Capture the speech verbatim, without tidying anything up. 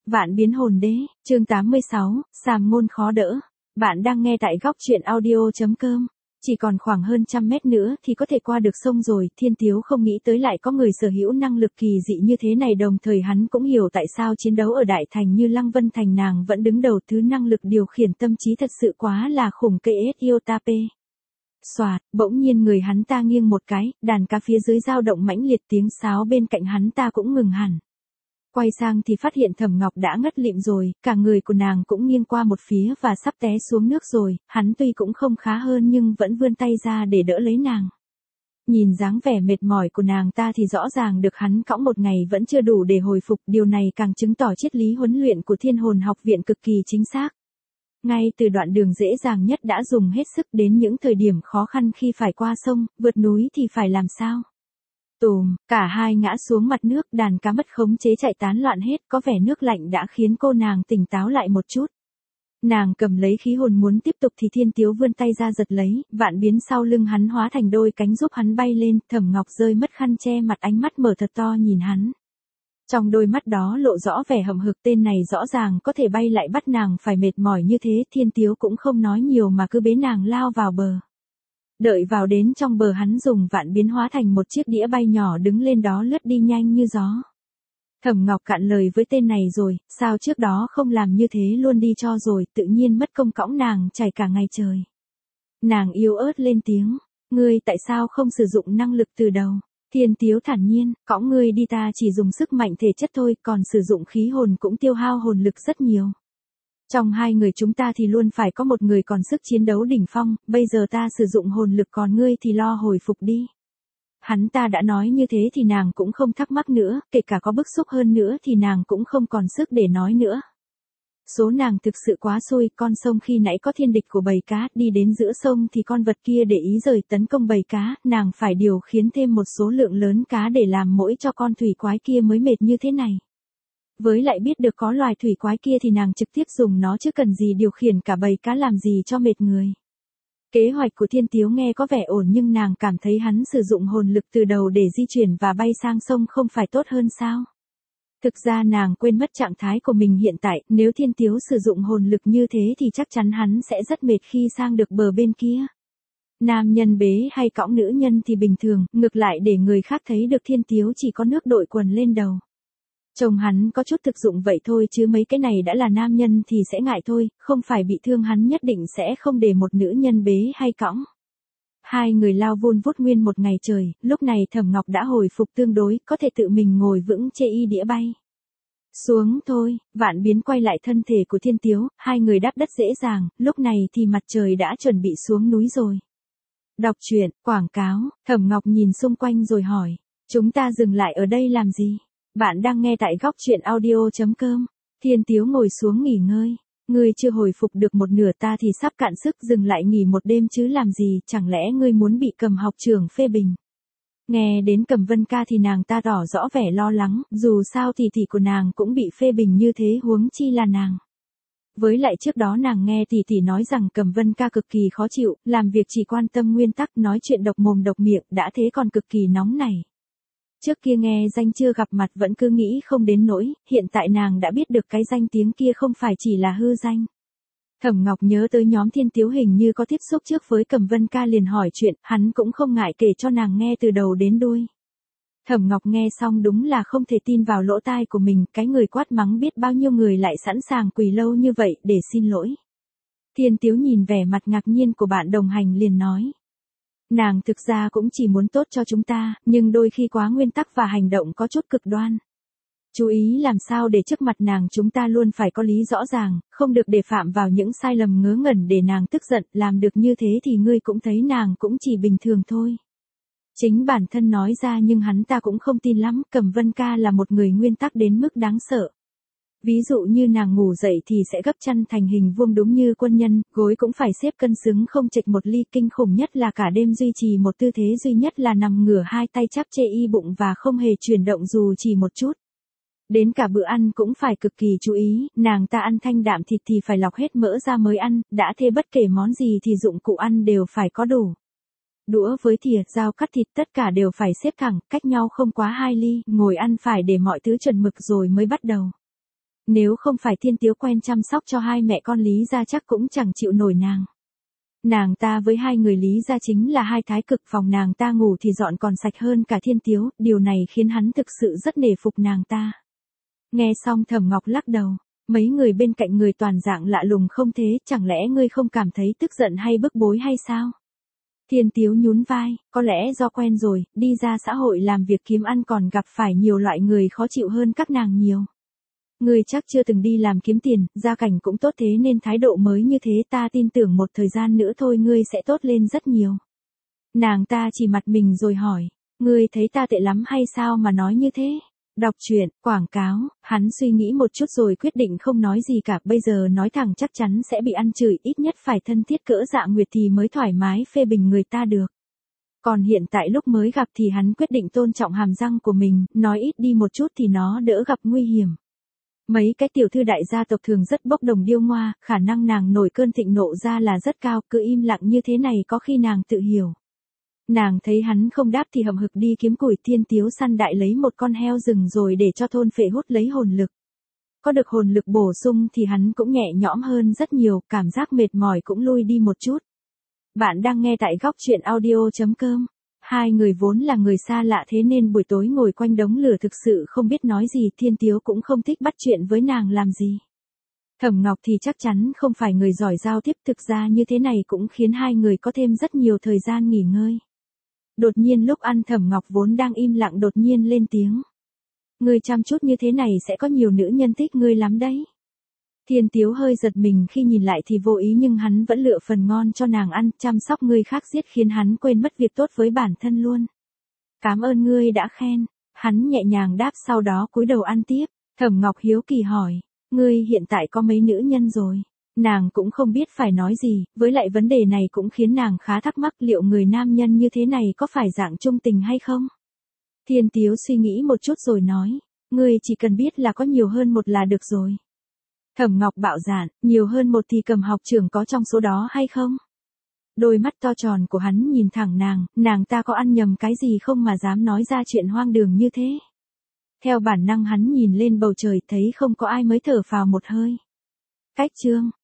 Vạn biến hồn đế, chương tám mươi sáu, sàm ngôn khó đỡ. Bạn đang nghe tại góc truyện audio.com. Chỉ còn khoảng hơn trăm mét nữa thì có thể qua được sông rồi, Thiên Tiếu không nghĩ tới lại có người sở hữu năng lực kỳ dị như thế này, đồng thời hắn cũng hiểu tại sao chiến đấu ở đại thành như Lăng Vân Thành nàng vẫn đứng đầu, thứ năng lực điều khiển tâm trí thật sự quá là khủng kê ét Iotape. Xoạt, bỗng nhiên người hắn ta nghiêng một cái, đàn cá phía dưới dao động mãnh liệt, tiếng sáo bên cạnh hắn ta cũng ngừng hẳn. Quay sang thì phát hiện Thẩm Ngọc đã ngất lịm rồi, cả người của nàng cũng nghiêng qua một phía và sắp té xuống nước rồi, hắn tuy cũng không khá hơn nhưng vẫn vươn tay ra để đỡ lấy nàng. Nhìn dáng vẻ mệt mỏi của nàng ta thì rõ ràng được hắn cõng một ngày vẫn chưa đủ để hồi phục, điều này càng chứng tỏ triết lý huấn luyện của Thiên Hồn Học viện cực kỳ chính xác. Ngay từ đoạn đường dễ dàng nhất đã dùng hết sức, đến những thời điểm khó khăn khi phải qua sông, vượt núi thì phải làm sao? Tùm, cả hai ngã xuống mặt nước, đàn cá mất khống chế chạy tán loạn hết, có vẻ nước lạnh đã khiến cô nàng tỉnh táo lại một chút. Nàng cầm lấy khí hồn muốn tiếp tục thì Thiên Tiếu vươn tay ra giật lấy, vạn biến sau lưng hắn hóa thành đôi cánh giúp hắn bay lên, Thẩm Ngọc rơi mất khăn che mặt, ánh mắt mở thật to nhìn hắn. Trong đôi mắt đó lộ rõ vẻ hậm hực, tên này rõ ràng có thể bay lại bắt nàng phải mệt mỏi như thế. Thiên Tiếu cũng không nói nhiều mà cứ bế nàng lao vào bờ. Đợi vào đến trong bờ, hắn dùng vạn biến hóa thành một chiếc đĩa bay nhỏ đứng lên đó lướt đi nhanh như gió. Thẩm Ngọc cạn lời với tên này rồi, sao trước đó không làm như thế luôn đi cho rồi, tự nhiên mất công cõng nàng chảy cả ngày trời. Nàng yếu ớt lên tiếng, ngươi tại sao không sử dụng năng lực từ đầu? Thiên Tiếu thản nhiên, cõng ngươi đi ta chỉ dùng sức mạnh thể chất thôi, còn sử dụng khí hồn cũng tiêu hao hồn lực rất nhiều. Trong hai người chúng ta thì luôn phải có một người còn sức chiến đấu đỉnh phong, bây giờ ta sử dụng hồn lực còn ngươi thì lo hồi phục đi. Hắn ta đã nói như thế thì nàng cũng không thắc mắc nữa, kể cả có bức xúc hơn nữa thì nàng cũng không còn sức để nói nữa. Số nàng thực sự quá xui, con sông khi nãy có thiên địch của bầy cá, đi đến giữa sông thì con vật kia để ý rời tấn công bầy cá, nàng phải điều khiến thêm một số lượng lớn cá để làm mỗi cho con thủy quái kia mới mệt như thế này. Với lại biết được có loài thủy quái kia thì nàng trực tiếp dùng nó chứ cần gì điều khiển cả bầy cá làm gì cho mệt người. Kế hoạch của Thiên Tiếu nghe có vẻ ổn nhưng nàng cảm thấy hắn sử dụng hồn lực từ đầu để di chuyển và bay sang sông không phải tốt hơn sao? Thực ra nàng quên mất trạng thái của mình hiện tại, nếu Thiên Tiếu sử dụng hồn lực như thế thì chắc chắn hắn sẽ rất mệt khi sang được bờ bên kia. Nam nhân bế hay cõng nữ nhân thì bình thường, ngược lại để người khác thấy được Thiên Tiếu chỉ có nước đội quần lên đầu. Chồng hắn có chút thực dụng vậy thôi chứ mấy cái này đã là nam nhân thì sẽ ngại thôi, không phải bị thương hắn nhất định sẽ không để một nữ nhân bế hay cõng. Hai người lao vun vút nguyên một ngày trời, lúc này Thẩm Ngọc đã hồi phục tương đối, có thể tự mình ngồi vững chê y đĩa bay. Xuống thôi, vạn biến quay lại thân thể của Thiên Tiếu, hai người đáp đất dễ dàng, lúc này thì mặt trời đã chuẩn bị xuống núi rồi. Đọc truyện, quảng cáo, Thẩm Ngọc nhìn xung quanh rồi hỏi, chúng ta dừng lại ở đây làm gì? Bạn đang nghe tại góc truyện audio.com. Thiên Tiếu ngồi xuống nghỉ ngơi. Ngươi chưa hồi phục được một nửa, ta thì sắp cạn sức, dừng lại nghỉ một đêm chứ làm gì, chẳng lẽ ngươi muốn bị Cầm học trưởng phê bình? Nghe đến Cầm Vân Ca thì nàng ta tỏ rõ vẻ lo lắng, dù sao thì tỷ của nàng cũng bị phê bình như thế, huống chi là nàng. Với lại trước đó nàng nghe tỷ tỷ nói rằng Cầm Vân Ca cực kỳ khó chịu, làm việc chỉ quan tâm nguyên tắc, nói chuyện độc mồm độc miệng, đã thế còn cực kỳ nóng nảy. Trước kia nghe danh chưa gặp mặt vẫn cứ nghĩ không đến nỗi, hiện tại nàng đã biết được cái danh tiếng kia không phải chỉ là hư danh. Thẩm Ngọc nhớ tới nhóm Thiên Tiếu hình như có tiếp xúc trước với Cầm Vân Ca liền hỏi chuyện, hắn cũng không ngại kể cho nàng nghe từ đầu đến đuôi. Thẩm Ngọc nghe xong đúng là không thể tin vào lỗ tai của mình, cái người quát mắng biết bao nhiêu người lại sẵn sàng quỳ lâu như vậy để xin lỗi. Thiên Tiếu nhìn vẻ mặt ngạc nhiên của bạn đồng hành liền nói. Nàng thực ra cũng chỉ muốn tốt cho chúng ta, nhưng đôi khi quá nguyên tắc và hành động có chút cực đoan. Chú ý làm sao để trước mặt nàng chúng ta luôn phải có lý rõ ràng, không được để phạm vào những sai lầm ngớ ngẩn để nàng tức giận, làm được như thế thì ngươi cũng thấy nàng cũng chỉ bình thường thôi. Chính bản thân nói ra nhưng hắn ta cũng không tin lắm, Cầm Vân Ca là một người nguyên tắc đến mức đáng sợ. Ví dụ như nàng ngủ dậy thì sẽ gấp chăn thành hình vuông đúng như quân nhân, gối cũng phải xếp cân xứng không chệch một ly, kinh khủng nhất là cả đêm duy trì một tư thế duy nhất là nằm ngửa hai tay chắp chê y bụng và không hề chuyển động dù chỉ một chút. Đến cả bữa ăn cũng phải cực kỳ chú ý, nàng ta ăn thanh đạm thịt thì phải lọc hết mỡ ra mới ăn, đã thế bất kể món gì thì dụng cụ ăn đều phải có đủ. Đũa với thìa, dao cắt thịt tất cả đều phải xếp thẳng, cách nhau không quá hai ly, ngồi ăn phải để mọi thứ chuẩn mực rồi mới bắt đầu. Nếu không phải Thiên Tiếu quen chăm sóc cho hai mẹ con Lý gia chắc cũng chẳng chịu nổi nàng. Nàng ta với hai người Lý gia chính là hai thái cực, phòng nàng ta ngủ thì dọn còn sạch hơn cả Thiên Tiếu, điều này khiến hắn thực sự rất nể phục nàng ta. Nghe xong Thẩm Ngọc lắc đầu, mấy người bên cạnh người toàn dạng lạ lùng không thế, chẳng lẽ ngươi không cảm thấy tức giận hay bức bối hay sao? Thiên Tiếu nhún vai, có lẽ do quen rồi, đi ra xã hội làm việc kiếm ăn còn gặp phải nhiều loại người khó chịu hơn các nàng nhiều. Ngươi chắc chưa từng đi làm kiếm tiền, gia cảnh cũng tốt thế nên thái độ mới như thế, ta tin tưởng một thời gian nữa thôi ngươi sẽ tốt lên rất nhiều. Nàng ta chỉ mặt mình rồi hỏi, ngươi thấy ta tệ lắm hay sao mà nói như thế? Đọc truyện, quảng cáo, hắn suy nghĩ một chút rồi quyết định không nói gì cả, bây giờ nói thẳng chắc chắn sẽ bị ăn chửi, ít nhất phải thân thiết cỡ Dạ Nguyệt thì mới thoải mái phê bình người ta được. Còn hiện tại lúc mới gặp thì hắn quyết định tôn trọng hàm răng của mình, nói ít đi một chút thì nó đỡ gặp nguy hiểm. Mấy cái tiểu thư đại gia tộc thường rất bốc đồng điêu ngoa, khả năng nàng nổi cơn thịnh nộ ra là rất cao, cứ im lặng như thế này có khi nàng tự hiểu. Nàng thấy hắn không đáp thì hậm hực đi kiếm củi. Thiên Tiếu săn đại lấy một con heo rừng rồi để cho thôn phệ hút lấy hồn lực. Có được hồn lực bổ sung thì hắn cũng nhẹ nhõm hơn rất nhiều, cảm giác mệt mỏi cũng lui đi một chút. Bạn đang nghe tại góc truyện audio chấm com. Hai người vốn là người xa lạ thế nên buổi tối ngồi quanh đống lửa thực sự không biết nói gì, Thiên Tiếu cũng không thích bắt chuyện với nàng làm gì. Thẩm Ngọc thì chắc chắn không phải người giỏi giao tiếp, thực ra như thế này cũng khiến hai người có thêm rất nhiều thời gian nghỉ ngơi. Đột nhiên lúc ăn Thẩm Ngọc vốn đang im lặng đột nhiên lên tiếng. Ngươi chăm chút như thế này sẽ có nhiều nữ nhân thích ngươi lắm đấy. Thiên Tiếu hơi giật mình khi nhìn lại thì vô ý nhưng hắn vẫn lựa phần ngon cho nàng ăn, chăm sóc người khác giết khiến hắn quên mất việc tốt với bản thân luôn. Cảm ơn ngươi đã khen, hắn nhẹ nhàng đáp sau đó cúi đầu ăn tiếp. Thẩm Ngọc hiếu kỳ hỏi, ngươi hiện tại có mấy nữ nhân rồi? Nàng cũng không biết phải nói gì, với lại vấn đề này cũng khiến nàng khá thắc mắc liệu người nam nhân như thế này có phải dạng trung tình hay không? Thiên Tiếu suy nghĩ một chút rồi nói, ngươi chỉ cần biết là có nhiều hơn một là được rồi. Thẩm Ngọc bạo dạn, nhiều hơn một thì Cầm học trưởng có trong số đó hay không? Đôi mắt to tròn của hắn nhìn thẳng nàng, nàng ta có ăn nhầm cái gì không mà dám nói ra chuyện hoang đường như thế? Theo bản năng hắn nhìn lên bầu trời thấy không có ai mới thở phào một hơi. Cách chương